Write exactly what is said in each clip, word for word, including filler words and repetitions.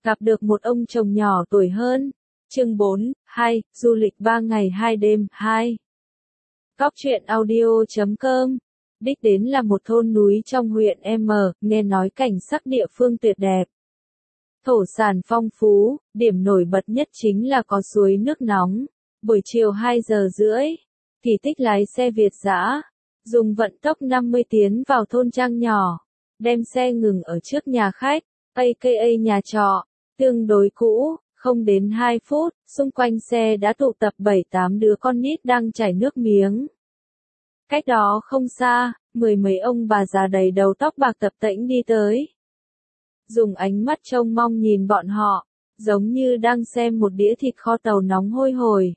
gặp được một ông chồng nhỏ tuổi hơn. Chương bốn, hai, du lịch ba ngày hai đêm, hai. Góc truyện audio chấm com. Đích đến là một thôn núi trong huyện M, nghe nói cảnh sắc địa phương tuyệt đẹp. Thổ sản phong phú, điểm nổi bật nhất chính là có suối nước nóng. Buổi chiều hai giờ rưỡi, Kỳ Tích lái xe Việt dã, dùng vận tốc năm mươi tiến vào thôn trang nhỏ, đem xe ngừng ở trước nhà khách, a ca a nhà trọ, tương đối cũ. Không đến hai phút, xung quanh xe đã tụ tập bảy tám đứa con nít đang chảy nước miếng. Cách đó không xa, mười mấy ông bà già đầy đầu tóc bạc tập tễnh đi tới. Dùng ánh mắt trông mong nhìn bọn họ, giống như đang xem một đĩa thịt kho tàu nóng hôi hổi.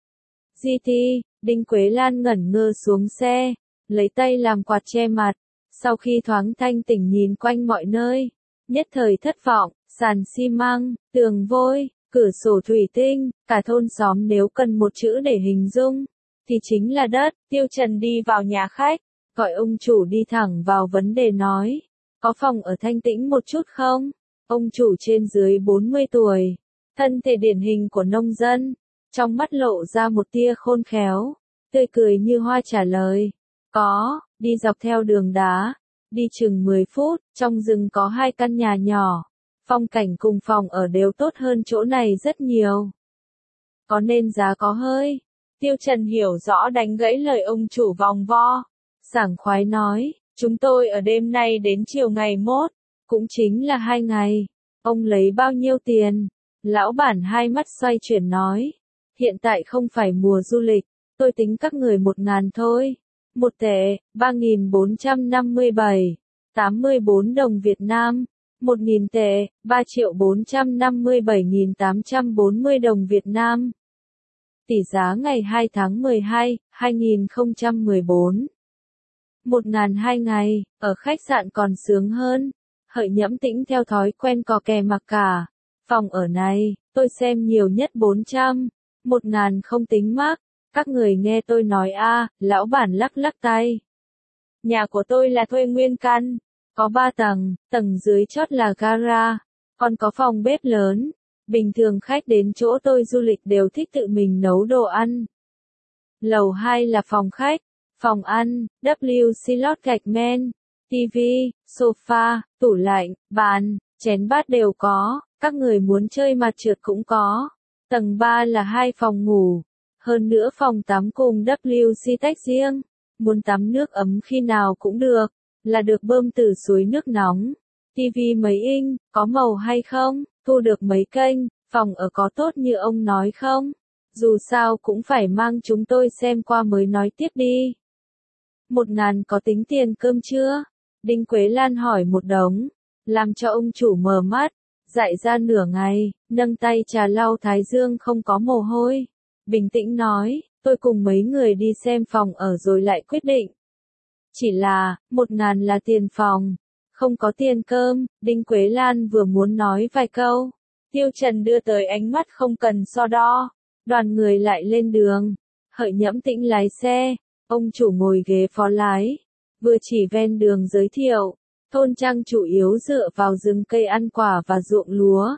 giê tê, Đinh Quế Lan ngẩn ngơ xuống xe, lấy tay làm quạt che mặt, sau khi thoáng thanh tỉnh nhìn quanh mọi nơi, nhất thời thất vọng, sàn xi măng, tường vôi, cửa sổ thủy tinh, cả thôn xóm nếu cần một chữ để hình dung, thì chính là đất. Tiêu Trần đi vào nhà khách, gọi ông chủ đi thẳng vào vấn đề nói, có phòng ở thanh tĩnh một chút không? Ông chủ trên dưới bốn mươi tuổi, thân thể điển hình của nông dân, trong mắt lộ ra một tia khôn khéo, tươi cười như hoa trả lời, có. Đi dọc theo đường đá, đi chừng mười phút, trong rừng có hai căn nhà nhỏ. Phong cảnh cùng phòng ở đều tốt hơn chỗ này rất nhiều. Có nên giá có hơi. Tiêu Trần hiểu rõ đánh gãy lời ông chủ vòng vo. Sảng khoái nói, chúng tôi ở đêm nay đến chiều ngày mốt, cũng chính là hai ngày. Ông lấy bao nhiêu tiền? Lão bản hai mắt xoay chuyển nói, hiện tại không phải mùa du lịch, tôi tính các người một ngàn thôi. Một tệ, ba nghìn bốn trăm năm mươi bảy, tám mươi bốn đồng Việt Nam. Một nghìn tệ, ba triệu bốn trăm năm mươi bảy nghìn tám trăm bốn mươi đồng Việt Nam. Tỷ giá ngày hai tháng mười hai, hai nghìn không trăm mười bốn. Một ngàn hai ngày, ở khách sạn còn sướng hơn. Hợi Nhẫm Tĩnh theo thói quen cò kè mặc cả. Phòng ở này, tôi xem nhiều nhất bốn trăm. Một ngàn không tính mắc. Các người nghe tôi nói a, lão bản lắc lắc tay. Nhà của tôi là thuê nguyên căn. Có ba tầng, tầng dưới chót là gara, còn có phòng bếp lớn. Bình thường khách đến chỗ tôi du lịch đều thích tự mình nấu đồ ăn. Lầu hai là phòng khách, phòng ăn, W slot gạch men, tivi, sofa, tủ lạnh, bàn, chén bát đều có, các người muốn chơi mặt trượt cũng có. Tầng ba là hai phòng ngủ, hơn nữa phòng tắm cùng W xê tách riêng, muốn tắm nước ấm khi nào cũng được. Là được bơm từ suối nước nóng. Tivi mấy inch, có màu hay không, thu được mấy kênh, phòng ở có tốt như ông nói không? Dù sao cũng phải mang chúng tôi xem qua mới nói tiếp đi. Một ngàn có tính tiền cơm chưa? Đinh Quế Lan hỏi một đống, làm cho ông chủ mờ mắt, dại ra nửa ngày, nâng tay trà lau thái dương không có mồ hôi. Bình tĩnh nói, tôi cùng mấy người đi xem phòng ở rồi lại quyết định. Chỉ là, một ngàn là tiền phòng, không có tiền cơm. Đinh Quế Lan vừa muốn nói vài câu, Tiêu Trần đưa tới ánh mắt không cần so đo. Đoàn người lại lên đường. Hợi Nhẫm Tĩnh lái xe, ông chủ ngồi ghế phó lái, vừa chỉ ven đường giới thiệu, thôn trang chủ yếu dựa vào rừng cây ăn quả và ruộng lúa.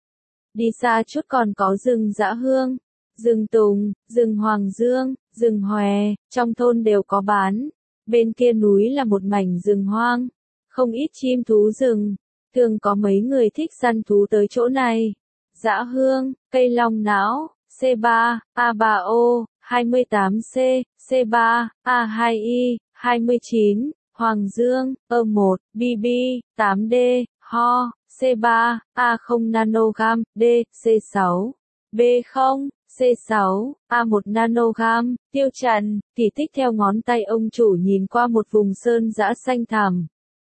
Đi xa chút còn có rừng dã hương, rừng tùng, rừng hoàng dương, rừng hòe, trong thôn đều có bán. Bên kia núi là một mảnh rừng hoang, không ít chim thú rừng, thường có mấy người thích săn thú tới chỗ này. Dã hương, cây long não, C ba, A ba O, hai mươi tám C, C ba, A hai I, hai mươi chín, Hoàng Dương, E một, B B, tám D, Ho, C ba, A không nanogam, D, C sáu, B không, C sáu, A một nanogam. Tiêu Trần, Kỳ Tích theo ngón tay ông chủ nhìn qua một vùng sơn dã xanh thẳm.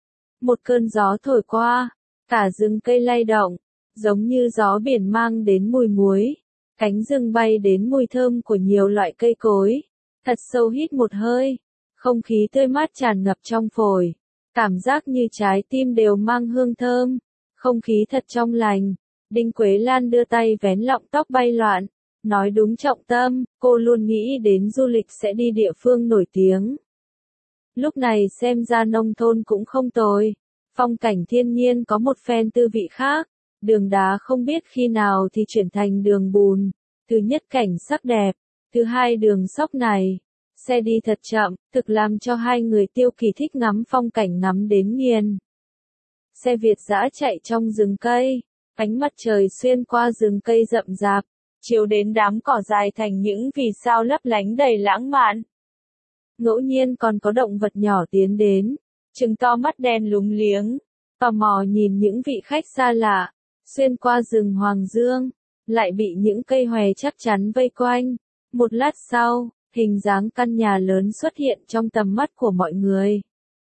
Một cơn gió thổi qua, cả rừng cây lay động, giống như gió biển mang đến mùi muối. Cánh rừng bay đến mùi thơm của nhiều loại cây cối. Thật sâu hít một hơi, không khí tươi mát tràn ngập trong phổi. Cảm giác như trái tim đều mang hương thơm. Không khí thật trong lành. Đinh Quế Lan đưa tay vén lọng tóc bay loạn. Nói đúng trọng tâm, cô luôn nghĩ đến du lịch sẽ đi địa phương nổi tiếng. Lúc này xem ra nông thôn cũng không tồi. Phong cảnh thiên nhiên có một phen tư vị khác. Đường đá không biết khi nào thì chuyển thành đường bùn. Thứ nhất cảnh sắc đẹp, thứ hai đường sóc này. Xe đi thật chậm, thực làm cho hai người Tiêu Kỳ thích ngắm phong cảnh ngắm đến nghiền. Xe Việt dã chạy trong rừng cây, ánh mặt trời xuyên qua rừng cây rậm rạp, chiếu đến đám cỏ dài thành những vì sao lấp lánh đầy lãng mạn. Ngẫu nhiên còn có động vật nhỏ tiến đến, trừng to mắt đen lúng liếng, tò mò nhìn những vị khách xa lạ, xuyên qua rừng Hoàng Dương, lại bị những cây hòe chắc chắn vây quanh. Một lát sau, hình dáng căn nhà lớn xuất hiện trong tầm mắt của mọi người.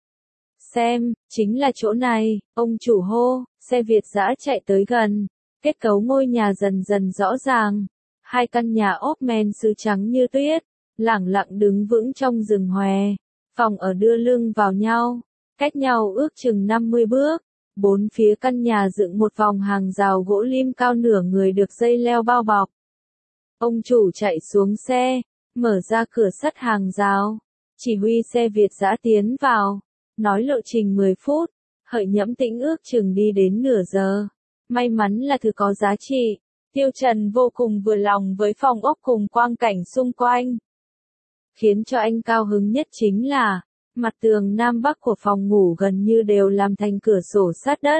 Xem, chính là chỗ này, ông chủ hô. Xe Việt dã chạy tới gần, kết cấu ngôi nhà dần dần rõ ràng. Hai căn nhà ốp men sứ trắng như tuyết, lẳng lặng đứng vững trong rừng hòe. Phòng ở đưa lưng vào nhau, cách nhau ước chừng năm mươi bước. Bốn phía căn nhà dựng một vòng hàng rào gỗ lim cao nửa người được dây leo bao bọc. Ông chủ chạy xuống xe, mở ra cửa sắt hàng rào, chỉ huy xe Việt dã tiến vào, nói lộ trình mười phút, Hợi Nhẫm Tĩnh ước chừng đi đến nửa giờ. May mắn là thứ có giá trị, Tiêu Trần vô cùng vừa lòng với phòng ốc cùng quang cảnh xung quanh. Khiến cho anh cao hứng nhất chính là, mặt tường nam bắc của phòng ngủ gần như đều làm thành cửa sổ sát đất.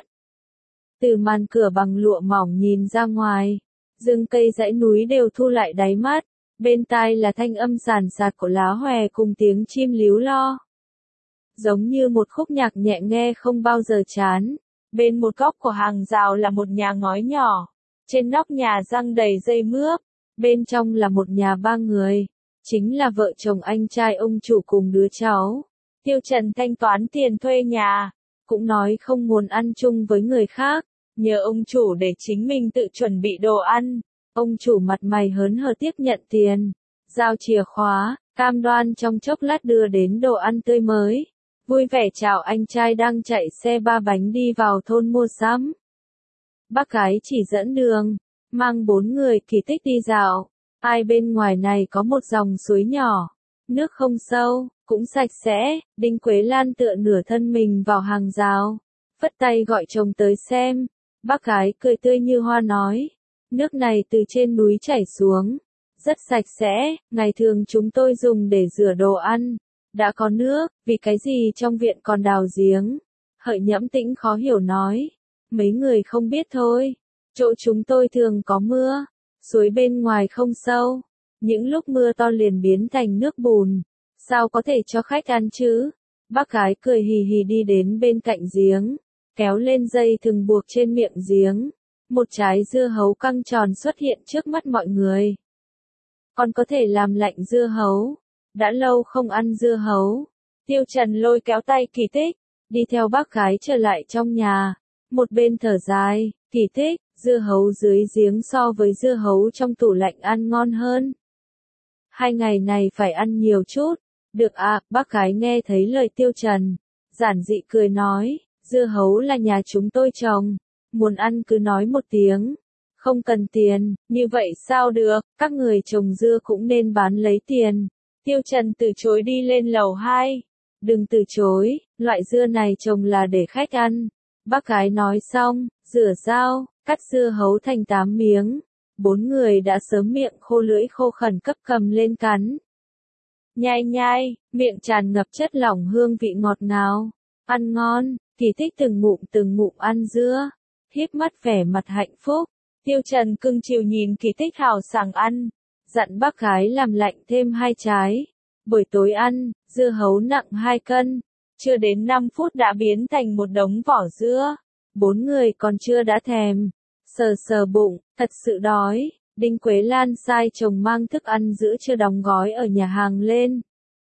Từ màn cửa bằng lụa mỏng nhìn ra ngoài, rừng cây dãy núi đều thu lại đáy mắt, bên tai là thanh âm sàn sạt của lá hòe cùng tiếng chim líu lo. Giống như một khúc nhạc nhẹ nghe không bao giờ chán. Bên một góc của hàng rào là một nhà ngói nhỏ, trên nóc nhà giăng đầy dây mướp, bên trong là một nhà ba người, chính là vợ chồng anh trai ông chủ cùng đứa cháu. Tiêu Trần thanh toán tiền thuê nhà, cũng nói không muốn ăn chung với người khác, nhờ ông chủ để chính mình tự chuẩn bị đồ ăn. Ông chủ mặt mày hớn hở tiếp nhận tiền, giao chìa khóa, cam đoan trong chốc lát đưa đến đồ ăn tươi mới. Vui vẻ chào anh trai đang chạy xe ba bánh đi vào thôn mua sắm. Bác gái chỉ dẫn đường, mang bốn người Kỳ Tích đi dạo. Ai bên ngoài này có một dòng suối nhỏ, nước không sâu, cũng sạch sẽ. Đinh Quế Lan tựa nửa thân mình vào hàng rào, phất tay gọi chồng tới xem. Bác gái cười tươi như hoa nói, nước này từ trên núi chảy xuống, rất sạch sẽ, ngày thường chúng tôi dùng để rửa đồ ăn. Đã có nước, vì cái gì trong viện còn đào giếng? Hợi Nhẫm Tĩnh khó hiểu nói, mấy người không biết thôi, chỗ chúng tôi thường có mưa, suối bên ngoài không sâu, những lúc mưa to liền biến thành nước bùn, sao có thể cho khách ăn chứ? Bác gái cười hì hì đi đến bên cạnh giếng, kéo lên dây thừng buộc trên miệng giếng, một trái dưa hấu căng tròn xuất hiện trước mắt mọi người. Còn có thể làm lạnh dưa hấu. Đã lâu không ăn dưa hấu. Tiêu Trần lôi kéo tay Kỳ Tích, đi theo bác gái trở lại trong nhà. Một bên thở dài, Kỳ Tích, dưa hấu dưới giếng so với dưa hấu trong tủ lạnh ăn ngon hơn. Hai ngày này phải ăn nhiều chút. Được à, bác gái nghe thấy lời Tiêu Trần, giản dị cười nói, dưa hấu là nhà chúng tôi trồng, muốn ăn cứ nói một tiếng. Không cần tiền, như vậy sao được, các người trồng dưa cũng nên bán lấy tiền. Tiêu Trần từ chối đi lên lầu hai. Đừng từ chối, loại dưa này trồng là để khách ăn. Bác gái nói xong, rửa dao, cắt dưa hấu thành tám miếng. Bốn người đã sớm miệng khô lưỡi khô khẩn cấp cầm lên cắn. Nhai nhai, miệng tràn ngập chất lỏng hương vị ngọt ngào. Ăn ngon, Kỳ Tích từng ngụm từng ngụm ăn dưa. Híp mắt vẻ mặt hạnh phúc. Tiêu Trần cưng chiều nhìn Kỳ Tích hào sảng ăn. Dặn bác gái làm lạnh thêm hai trái. Buổi tối ăn, dưa hấu nặng hai cân. Chưa đến năm phút đã biến thành một đống vỏ dưa. Bốn người còn chưa đã thèm. Sờ sờ bụng, thật sự đói. Đinh Quế Lan sai chồng mang thức ăn giữ chưa đóng gói ở nhà hàng lên.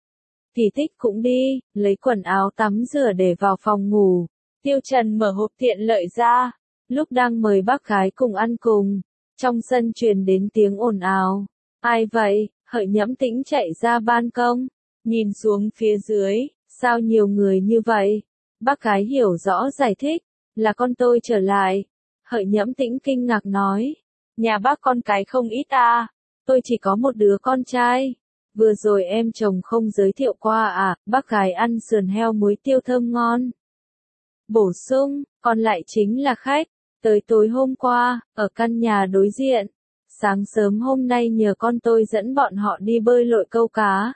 Kỳ Tích cũng đi, lấy quần áo tắm rửa để vào phòng ngủ. Tiêu Trần mở hộp tiện lợi ra. Lúc đang mời bác gái cùng ăn cùng, trong sân truyền đến tiếng ồn ào. Ai vậy? Hợi Nhẫm Tĩnh chạy ra ban công, nhìn xuống phía dưới, sao nhiều người như vậy? Bác gái hiểu rõ giải thích, là con tôi trở lại. Hợi Nhẫm Tĩnh kinh ngạc nói, nhà bác con cái không ít à, tôi chỉ có một đứa con trai. Vừa rồi em chồng không giới thiệu qua à? Bác gái ăn sườn heo muối tiêu thơm ngon. Bổ sung, còn lại chính là khách. Tới tối hôm qua, ở căn nhà đối diện, sáng sớm hôm nay nhờ con tôi dẫn bọn họ đi bơi lội câu cá.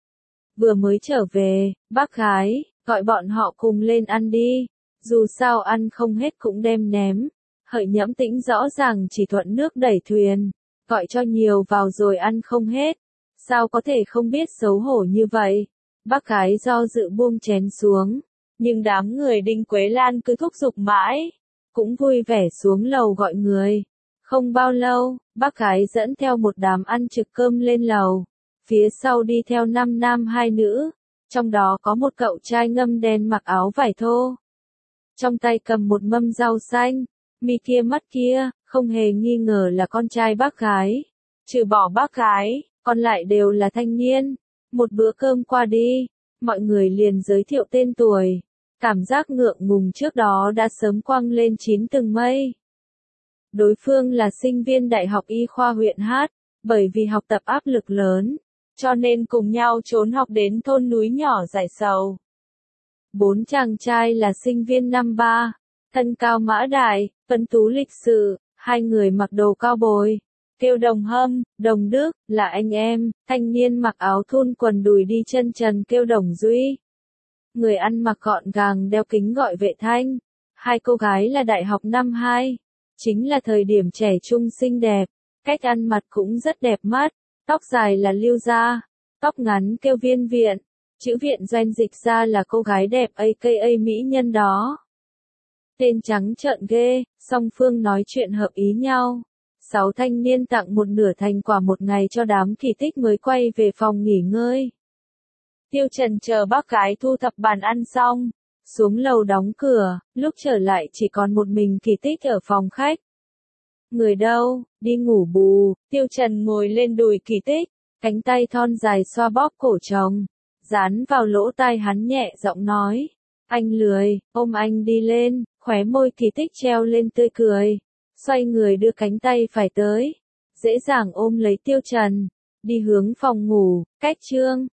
Vừa mới trở về, bác gái, gọi bọn họ cùng lên ăn đi, dù sao ăn không hết cũng đem ném. Hợi Nhẫm Tĩnh rõ ràng chỉ thuận nước đẩy thuyền, gọi cho nhiều vào rồi ăn không hết. Sao có thể không biết xấu hổ như vậy? Bác gái do dự buông chén xuống, nhưng đám người Đinh Quế Lan cứ thúc giục mãi, cũng vui vẻ xuống lầu gọi người. Không bao lâu, bác gái dẫn theo một đám ăn trực cơm lên lầu, phía sau đi theo năm nam hai nữ, trong đó có một cậu trai ngâm đen mặc áo vải thô. Trong tay cầm một mâm rau xanh, mi kia mắt kia, không hề nghi ngờ là con trai bác gái. Trừ bỏ bác gái, còn lại đều là thanh niên. Một bữa cơm qua đi, mọi người liền giới thiệu tên tuổi. Cảm giác ngượng ngùng trước đó đã sớm quăng lên chín tầng mây. Đối phương là sinh viên Đại học Y khoa huyện Hát, bởi vì học tập áp lực lớn, cho nên cùng nhau trốn học đến thôn núi nhỏ Giải Sầu. Bốn chàng trai là sinh viên năm ba, thân cao mã đại, tuấn tú lịch sự, hai người mặc đồ cao bồi, kêu Đồng Hâm, Đồng Đức, là anh em, thanh niên mặc áo thun quần đùi đi chân trần kêu Đồng Duy. Người ăn mặc gọn gàng đeo kính gọi Vệ Thanh. Hai cô gái là đại học năm hai, chính là thời điểm trẻ trung xinh đẹp, cách ăn mặc cũng rất đẹp mắt, tóc dài là Lưu Gia, tóc ngắn kêu Viên Viện, chữ Viện doanh dịch ra là cô gái đẹp a ca a mỹ nhân đó. Tên trắng trợn ghê, song phương nói chuyện hợp ý nhau. Sáu thanh niên tặng một nửa thành quả một ngày cho đám Kỳ Tích mới quay về phòng nghỉ ngơi. Tiêu Trần chờ bác gái thu thập bàn ăn xong, xuống lầu đóng cửa, lúc trở lại chỉ còn một mình Kỳ Tích ở phòng khách. Người đâu, đi ngủ bù, Tiêu Trần ngồi lên đùi Kỳ Tích, cánh tay thon dài xoa bóp cổ chồng, dán vào lỗ tai hắn nhẹ giọng nói, anh lười, ôm anh đi lên, khóe môi Kỳ Tích treo lên tươi cười, xoay người đưa cánh tay phải tới, dễ dàng ôm lấy Tiêu Trần, đi hướng phòng ngủ, cách chương.